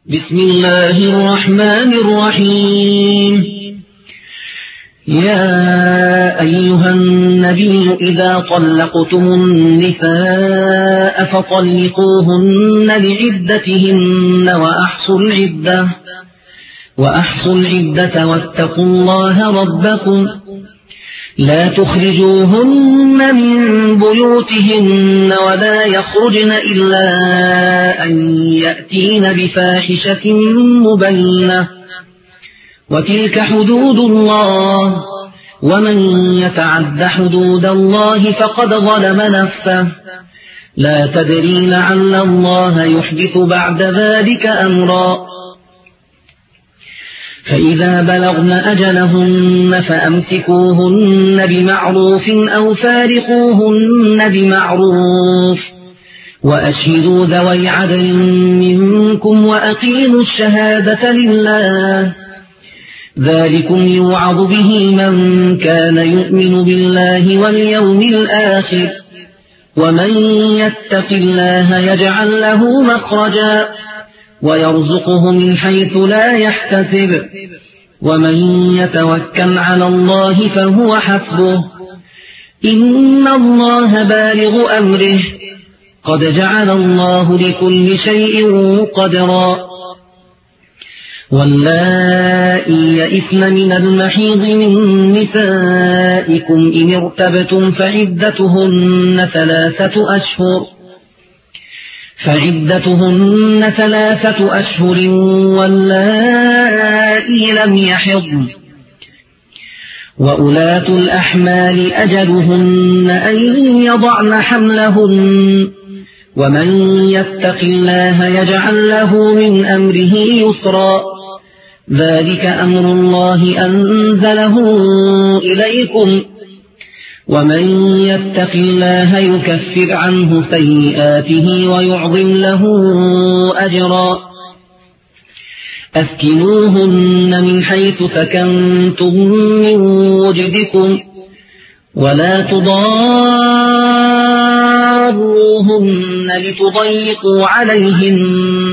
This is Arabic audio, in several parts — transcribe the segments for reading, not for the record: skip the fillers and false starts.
بسم الله الرحمن الرحيم. يا أيها النبي إذا طلقتم النساء فطلقوهن لعدتهن وأحصوا العدة واتقوا الله ربكم لا تخرجوهن من بيوتهن ولا يخرجن إلا أن يأتين بفاحشة مبينة وتلك حدود الله ومن يتعد حدود الله فقد ظلم نفسه لا تدري لعل الله يحدث بعد ذلك أمرا. فإذا بلغن أجلهن فأمسكوهن بمعروف أو فارقوهن بمعروف وأشهدوا ذوي عدل منكم وأقيموا الشهادة لله ذلكم يوعظ به من كان يؤمن بالله واليوم الآخر ومن يتق الله يجعل له مخرجا ويرزقه من حيث لا يحتسب ومن يتوكل على الله فهو حسبه إن الله بالغ أمره قد جعل الله لكل شيء قدرا. واللائي يئسن من المحيض من نسائكم إن ارتبتم فعدتهن 3 أشهر واللائي لم يحضن وأولاة الأحمال أجلهن أن يضعن حملهن ومن يتق الله يجعل له من أمره يسرا ذلك أمر الله أنزله إليكم ومن يتق الله يكفر عنه سيئاته ويعظم له أجرا. أسكنوهن من حيث سكنتم من وجدكم ولا تضاروهن لتضيقوا عليهن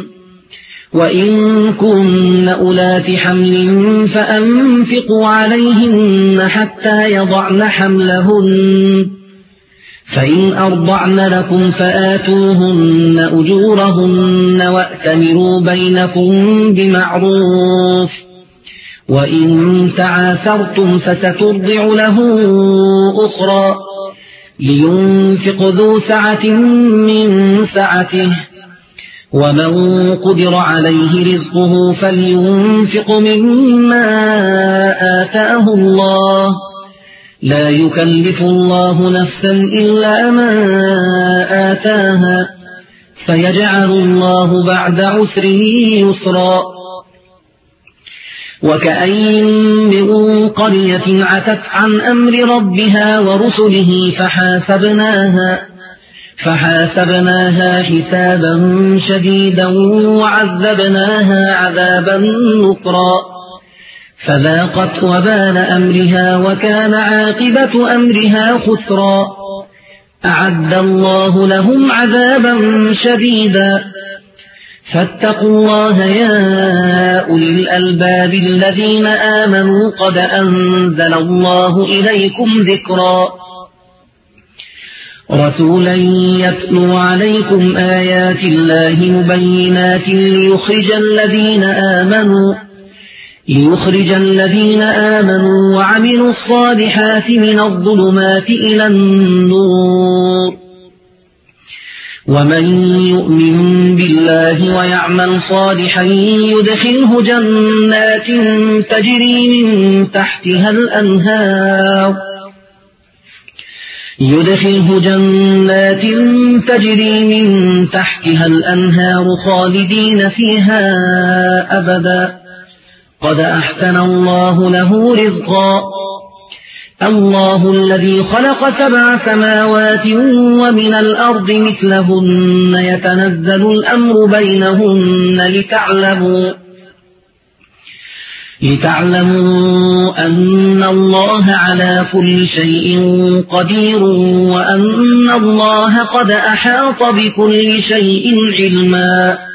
وإن كن أولات حمل فأنفقوا عليهن حتى يضعن حملهن فإن أرضعن لكم فآتوهن أجورهن وأتمروا بينكم بمعروف وإن تعاثرتم فسترضع له أخرى لينفق ذو سعة من سعته ومن قدر عليه رزقه فلينفق مما آتاه الله لا يكلف الله نفسا إلا ما آتاها فيجعل الله بعد عسر يسرا. وكأين من قرية عتت عن أمر ربها ورسله فحاسبناها حسابا شديدا وعذبناها عذابا نكرا فذاقت وبال أمرها وكان عاقبة أمرها خسرا. أعد الله لهم عذابا شديدا فاتقوا الله يا أولي الألباب الذين آمنوا قد أنزل الله إليكم ذكرا رسولا يتلو عليكم آيات الله مبينات ليخرج الذين آمنوا وعملوا الصالحات من الظلمات إلى النور ومن يؤمن بالله ويعمل صالحا يدخله جنات تجري من تحتها الأنهار خالدين فيها أبدا قد أحسن الله له رزقا. الله الذي خلق 7 سماوات ومن الأرض مثلهن يتنزل الأمر بينهن لتعلموا أن الله على كل شيء قدير وأن الله قد أحاط بكل شيء علما.